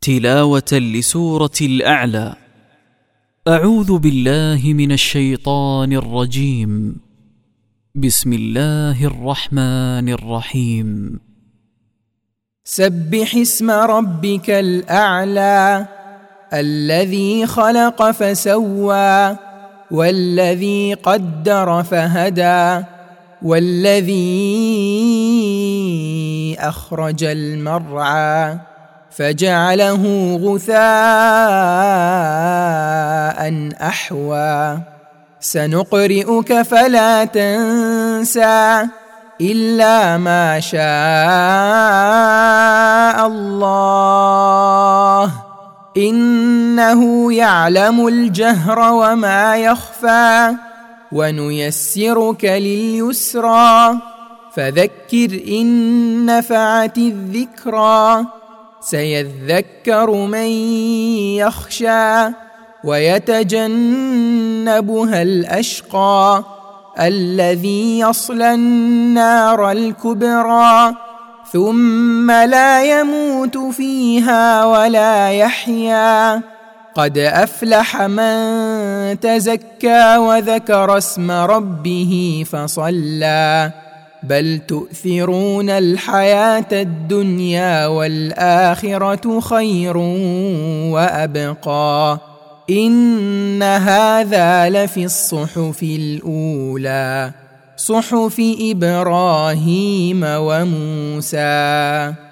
تلاوة لسورة الأعلى. أعوذ بالله من الشيطان الرجيم. بسم الله الرحمن الرحيم. سبح اسم ربك الأعلى الذي خلق فسوى والذي قدر فهدى والذي أخرج المرعى فجعله غثاء أحوى سنقرئك فلا تنسى إلا ما شاء الله إنه يعلم الجهر وما يخفى ونيسرك لليسرى فذكر إن نفعت الذكرى سيذكر من يخشى ويتجنبها الأشقى الذي يصلى النار الكبرى ثم لا يموت فيها ولا يحيا قد أفلح من تزكى وذكر اسم ربه فصلى بل تؤثرون الحياة الدنيا والآخرة خير وأبقى إن هذا لفي الصحف الأولى صحف إبراهيم وموسى.